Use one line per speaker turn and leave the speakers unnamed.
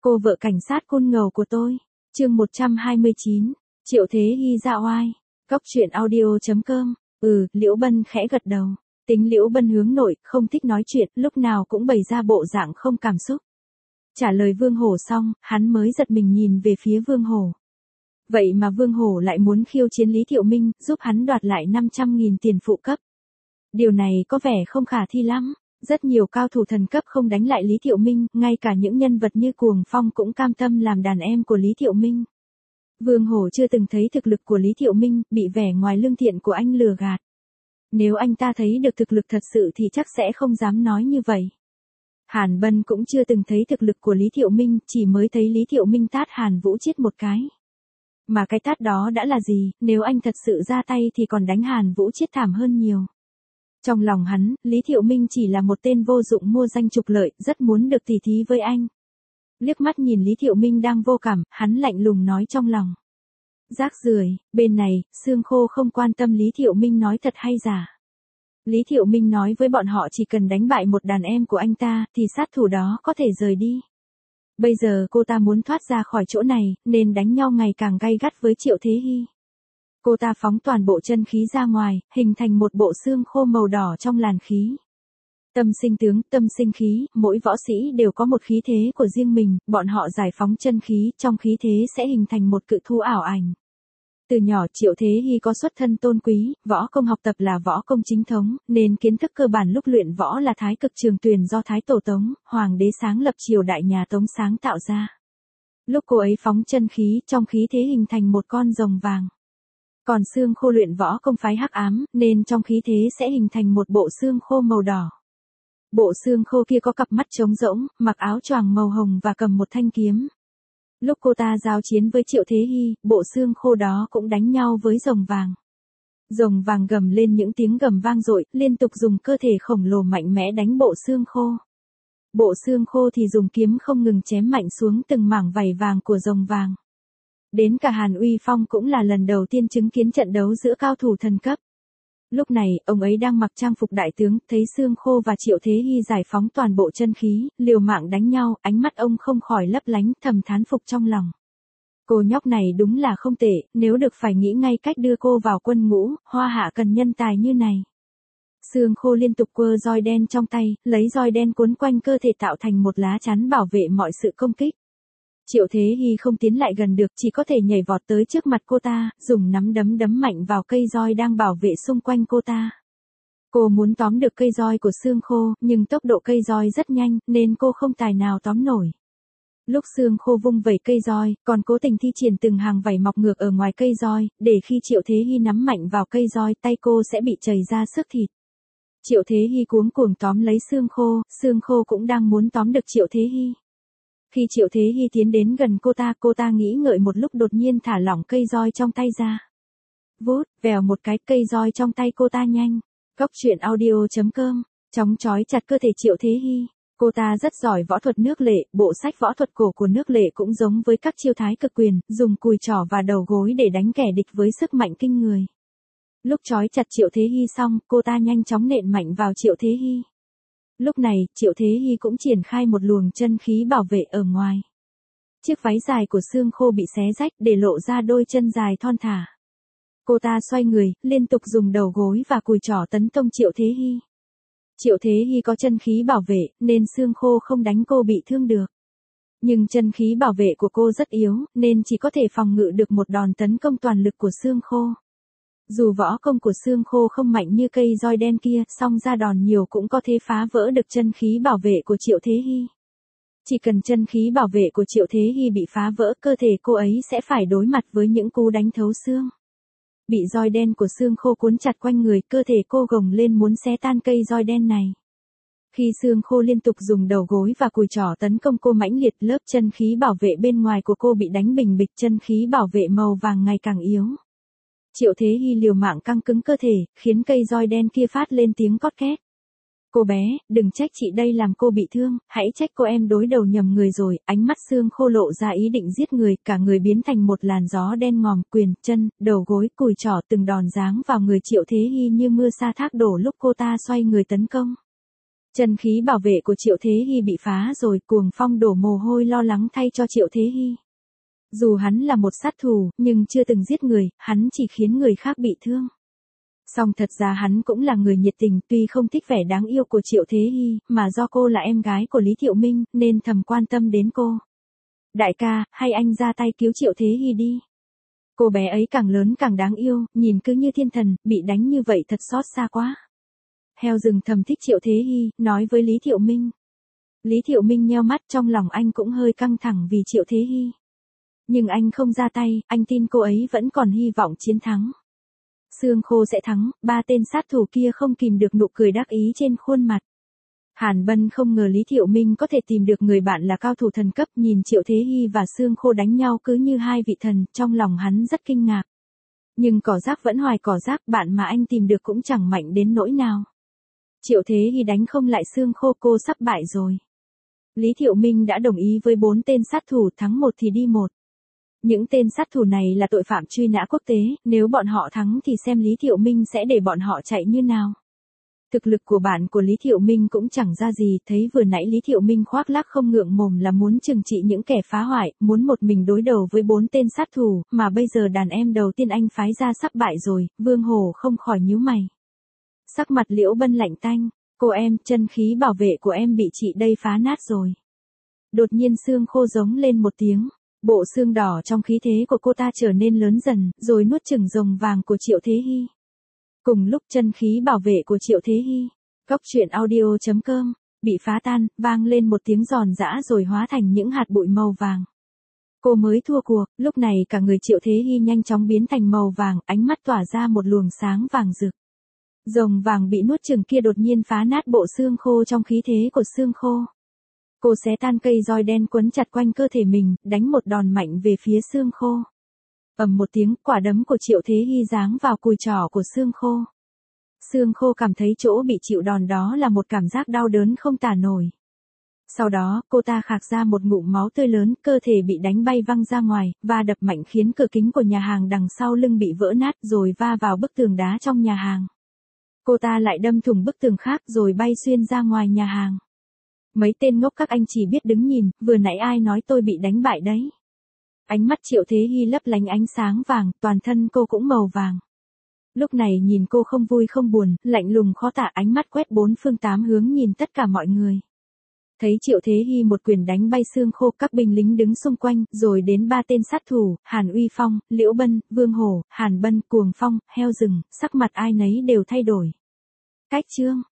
Cô vợ cảnh sát côn ngầu của tôi. Chương 129. Triệu Thế Hy ra oai. Góc truyện audio.com. Liễu Bân khẽ gật đầu. Tính Liễu Bân hướng nội, không thích nói chuyện, lúc nào cũng bày ra bộ dạng không cảm xúc. Trả lời Vương Hổ xong, hắn mới giật mình nhìn về phía Vương Hổ. Vậy mà Vương Hổ lại muốn khiêu chiến Lý Thiệu Minh, giúp hắn đoạt lại 500.000 tiền phụ cấp. Điều này có vẻ không khả thi lắm. Rất nhiều cao thủ thần cấp không đánh lại Lý Thiệu Minh, ngay cả những nhân vật như Cuồng Phong cũng cam tâm làm đàn em của Lý Thiệu Minh. Vương Hổ chưa từng thấy thực lực của Lý Thiệu Minh, bị vẻ ngoài lương thiện của anh lừa gạt. Nếu anh ta thấy được thực lực thật sự thì chắc sẽ không dám nói như vậy. Hàn Bân cũng chưa từng thấy thực lực của Lý Thiệu Minh, chỉ mới thấy Lý Thiệu Minh tát Hàn Vũ Chiết một cái. Mà cái tát đó đã là gì, nếu anh thật sự ra tay thì còn đánh Hàn Vũ Chiết thảm hơn nhiều. Trong lòng hắn, Lý Thiệu Minh chỉ là một tên vô dụng mua danh trục lợi, rất muốn được tỉ thí với anh. Liếc mắt nhìn Lý Thiệu Minh đang vô cảm, hắn lạnh lùng nói trong lòng. Rác rưởi, bên này, Xương Khô không quan tâm Lý Thiệu Minh nói thật hay giả. Lý Thiệu Minh nói với bọn họ chỉ cần đánh bại một đàn em của anh ta, thì sát thủ đó có thể rời đi. Bây giờ cô ta muốn thoát ra khỏi chỗ này, nên đánh nhau ngày càng gay gắt với Triệu Thế Hy. Cô ta phóng toàn bộ chân khí ra ngoài, hình thành một bộ xương khô màu đỏ trong làn khí. Tâm sinh tướng, tâm sinh khí, mỗi võ sĩ đều có một khí thế của riêng mình, bọn họ giải phóng chân khí, trong khí thế sẽ hình thành một cự thú ảo ảnh. Từ nhỏ Triệu Thế Hy có xuất thân tôn quý, võ công học tập là võ công chính thống, nên kiến thức cơ bản lúc luyện võ là Thái Cực Trường Tuyền do Thái Tổ Tống, Hoàng đế sáng lập triều đại nhà Tống sáng tạo ra. Lúc cô ấy phóng chân khí, trong khí thế hình thành một con rồng vàng. Còn Xương Khô luyện võ công phái hắc ám, nên trong khí thế sẽ hình thành một bộ xương khô màu đỏ. Bộ xương khô kia có cặp mắt trống rỗng, mặc áo choàng màu hồng và cầm một thanh kiếm. Lúc cô ta giao chiến với Triệu Thế Hy, bộ xương khô đó cũng đánh nhau với rồng vàng. Rồng vàng gầm lên những tiếng gầm vang dội, liên tục dùng cơ thể khổng lồ mạnh mẽ đánh bộ xương khô. Bộ xương khô thì dùng kiếm không ngừng chém mạnh xuống từng mảng vảy vàng của rồng vàng. Đến cả Hàn Uy Phong cũng là lần đầu tiên chứng kiến trận đấu giữa cao thủ thần cấp. Lúc này, ông ấy đang mặc trang phục đại tướng, thấy Xương Khô và Triệu Thế Hy giải phóng toàn bộ chân khí, liều mạng đánh nhau, ánh mắt ông không khỏi lấp lánh, thầm thán phục trong lòng. Cô nhóc này đúng là không tệ, nếu được phải nghĩ ngay cách đưa cô vào quân ngũ, Hoa Hạ cần nhân tài như này. Xương Khô liên tục quơ roi đen trong tay, lấy roi đen cuốn quanh cơ thể tạo thành một lá chắn bảo vệ mọi sự công kích. Triệu Thế Hy không tiến lại gần được, chỉ có thể nhảy vọt tới trước mặt cô ta, dùng nắm đấm đấm mạnh vào cây roi đang bảo vệ xung quanh cô ta. Cô muốn tóm được cây roi của Xương Khô, nhưng tốc độ cây roi rất nhanh, nên cô không tài nào tóm nổi. Lúc Xương Khô vung vẩy cây roi, còn cố tình thi triển từng hàng vảy mọc ngược ở ngoài cây roi, để khi Triệu Thế Hy nắm mạnh vào cây roi, tay cô sẽ bị chảy ra xước thịt. Triệu Thế Hy cuống cuồng tóm lấy Xương Khô cũng đang muốn tóm được Triệu Thế Hy. Khi Triệu Thế Hy tiến đến gần cô ta nghĩ ngợi một lúc đột nhiên thả lỏng cây roi trong tay ra. Vút, vèo một cái, cây roi trong tay cô ta nhanh. Góc truyện audio.com, chóng chói chặt cơ thể Triệu Thế Hy. Cô ta rất giỏi võ thuật nước Lệ, bộ sách võ thuật cổ của nước Lệ cũng giống với các chiêu Thái Cực quyền, dùng cùi trỏ và đầu gối để đánh kẻ địch với sức mạnh kinh người. Lúc chói chặt Triệu Thế Hy xong, cô ta nhanh chóng nện mạnh vào Triệu Thế Hy. Lúc này, Triệu Thế Hy cũng triển khai một luồng chân khí bảo vệ ở ngoài. Chiếc váy dài của Xương Khô bị xé rách để lộ ra đôi chân dài thon thả. Cô ta xoay người, liên tục dùng đầu gối và cùi trỏ tấn công Triệu Thế Hy. Triệu Thế Hy có chân khí bảo vệ, nên Xương Khô không đánh cô bị thương được. Nhưng chân khí bảo vệ của cô rất yếu, nên chỉ có thể phòng ngự được một đòn tấn công toàn lực của Xương Khô. Dù võ công của Xương Khô không mạnh như cây roi đen kia, song ra đòn nhiều cũng có thể phá vỡ được chân khí bảo vệ của Triệu Thế Hy. Chỉ cần chân khí bảo vệ của Triệu Thế Hy bị phá vỡ, cơ thể cô ấy sẽ phải đối mặt với những cú đánh thấu xương. Bị roi đen của Xương Khô cuốn chặt quanh người, cơ thể cô gồng lên muốn xé tan cây roi đen này. Khi Xương Khô liên tục dùng đầu gối và cùi trỏ tấn công cô mãnh liệt, lớp chân khí bảo vệ bên ngoài của cô bị đánh bình bịch, chân khí bảo vệ màu vàng ngày càng yếu. Triệu Thế Hy liều mạng căng cứng cơ thể, khiến cây roi đen kia phát lên tiếng cót két. Cô bé, đừng trách chị đây làm cô bị thương, hãy trách cô em đối đầu nhầm người rồi. Ánh mắt Xương Khô lộ ra ý định giết người, cả người biến thành một làn gió đen ngòm, quyền, chân, đầu gối, cùi trỏ từng đòn giáng vào người Triệu Thế Hy như mưa sa thác đổ lúc cô ta xoay người tấn công. Chân khí bảo vệ của Triệu Thế Hy bị phá rồi, Cuồng Phong đổ mồ hôi lo lắng thay cho Triệu Thế Hy. Dù hắn là một sát thủ, nhưng chưa từng giết người, hắn chỉ khiến người khác bị thương. Song thật ra hắn cũng là người nhiệt tình, tuy không thích vẻ đáng yêu của Triệu Thế Hy, mà do cô là em gái của Lý Thiệu Minh, nên thầm quan tâm đến cô. Đại ca, hay anh ra tay cứu Triệu Thế Hy đi. Cô bé ấy càng lớn càng đáng yêu, nhìn cứ như thiên thần, bị đánh như vậy thật xót xa quá. Heo rừng thầm thích Triệu Thế Hy, nói với Lý Thiệu Minh. Lý Thiệu Minh nheo mắt, trong lòng anh cũng hơi căng thẳng vì Triệu Thế Hy. Nhưng anh không ra tay, anh tin cô ấy vẫn còn hy vọng chiến thắng. Xương Khô sẽ thắng, ba tên sát thủ kia không kìm được nụ cười đắc ý trên khuôn mặt. Hàn Bân không ngờ Lý Thiệu Minh có thể tìm được người bạn là cao thủ thần cấp, nhìn Triệu Thế Hy và Xương Khô đánh nhau cứ như hai vị thần, trong lòng hắn rất kinh ngạc. Nhưng cỏ rác vẫn hoài cỏ rác, bạn mà anh tìm được cũng chẳng mạnh đến nỗi nào. Triệu Thế Hy đánh không lại Xương Khô, cô sắp bại rồi. Lý Thiệu Minh đã đồng ý với 4 tên sát thủ, thắng một thì đi một. Những tên sát thủ này là tội phạm truy nã quốc tế, nếu bọn họ thắng thì xem Lý Thiệu Minh sẽ để bọn họ chạy như nào. Thực lực của bạn của Lý Thiệu Minh cũng chẳng ra gì, thấy vừa nãy Lý Thiệu Minh khoác lác không ngượng mồm là muốn trừng trị những kẻ phá hoại, muốn một mình đối đầu với 4 tên sát thủ, mà bây giờ đàn em đầu tiên anh phái ra sắp bại rồi, Vương Hổ không khỏi nhíu mày. Sắc mặt Liễu Bân lạnh tanh, cô em, chân khí bảo vệ của em bị chị đây phá nát rồi. Đột nhiên Xương Khô giống lên một tiếng. Bộ xương đỏ trong khí thế của cô ta trở nên lớn dần, rồi nuốt chửng rồng vàng của Triệu Thế Hy. Cùng lúc chân khí bảo vệ của Triệu Thế Hy, Góc truyện audio.com, bị phá tan, vang lên một tiếng giòn giã rồi hóa thành những hạt bụi màu vàng. Cô mới thua cuộc, lúc này cả người Triệu Thế Hy nhanh chóng biến thành màu vàng, ánh mắt tỏa ra một luồng sáng vàng rực. Rồng vàng bị nuốt chửng kia đột nhiên phá nát bộ xương khô trong khí thế của xương khô. Cô xé tan cây roi đen quấn chặt quanh cơ thể mình, đánh một đòn mạnh về phía xương khô. Ầm một tiếng, quả đấm của Triệu Thế Hy giáng vào cùi trỏ của xương khô. Xương khô cảm thấy chỗ bị chịu đòn đó là một cảm giác đau đớn không tả nổi. Sau đó, cô ta khạc ra một ngụm máu tươi lớn, cơ thể bị đánh bay văng ra ngoài, và đập mạnh khiến cửa kính của nhà hàng đằng sau lưng bị vỡ nát rồi va vào bức tường đá trong nhà hàng. Cô ta lại đâm thủng bức tường khác rồi bay xuyên ra ngoài nhà hàng. Mấy tên ngốc các anh chỉ biết đứng nhìn, vừa nãy ai nói tôi bị đánh bại đấy. Ánh mắt Triệu Thế Hy lấp lánh ánh sáng vàng, toàn thân cô cũng màu vàng. Lúc này nhìn cô không vui không buồn, lạnh lùng khó tả, ánh mắt quét bốn phương tám hướng nhìn tất cả mọi người. Thấy Triệu Thế Hy một quyền đánh bay xương khô, các binh lính đứng xung quanh, rồi đến ba tên sát thủ, Hàn Uy Phong, Liễu Bân, Vương Hổ, Hàn Bân, Cuồng Phong, Heo Rừng, sắc mặt ai nấy đều thay đổi. Cách chương